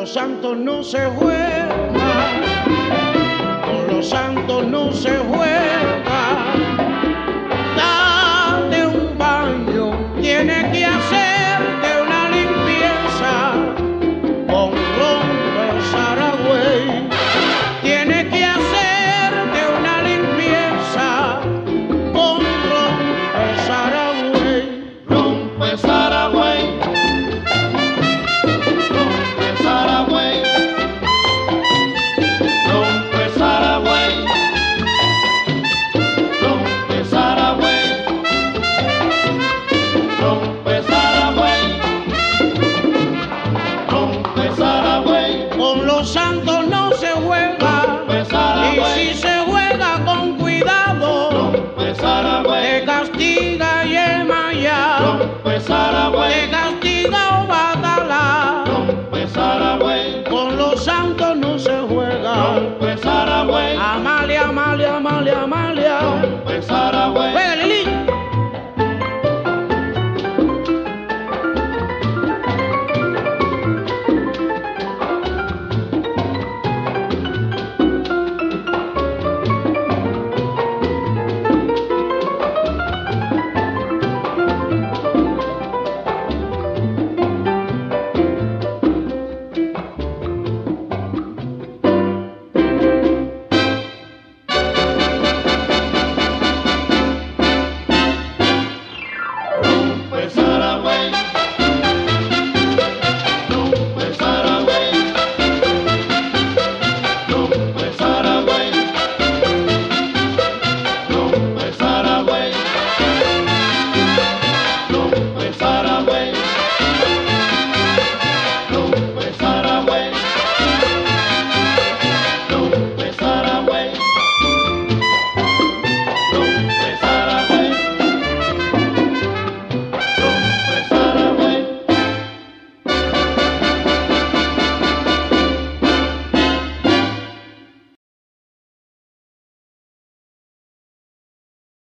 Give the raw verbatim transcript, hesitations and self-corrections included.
los santos no se juega, con los santos no se juega. Date un baño, tienes que hacerte una limpieza con ron de Saragüey. Tienes que hacerte una limpieza con ron de Saragüey. Ron de Saragüey. Con los santos no se juega, y si se juega con cuidado, te castiga Yemayá, te castiga.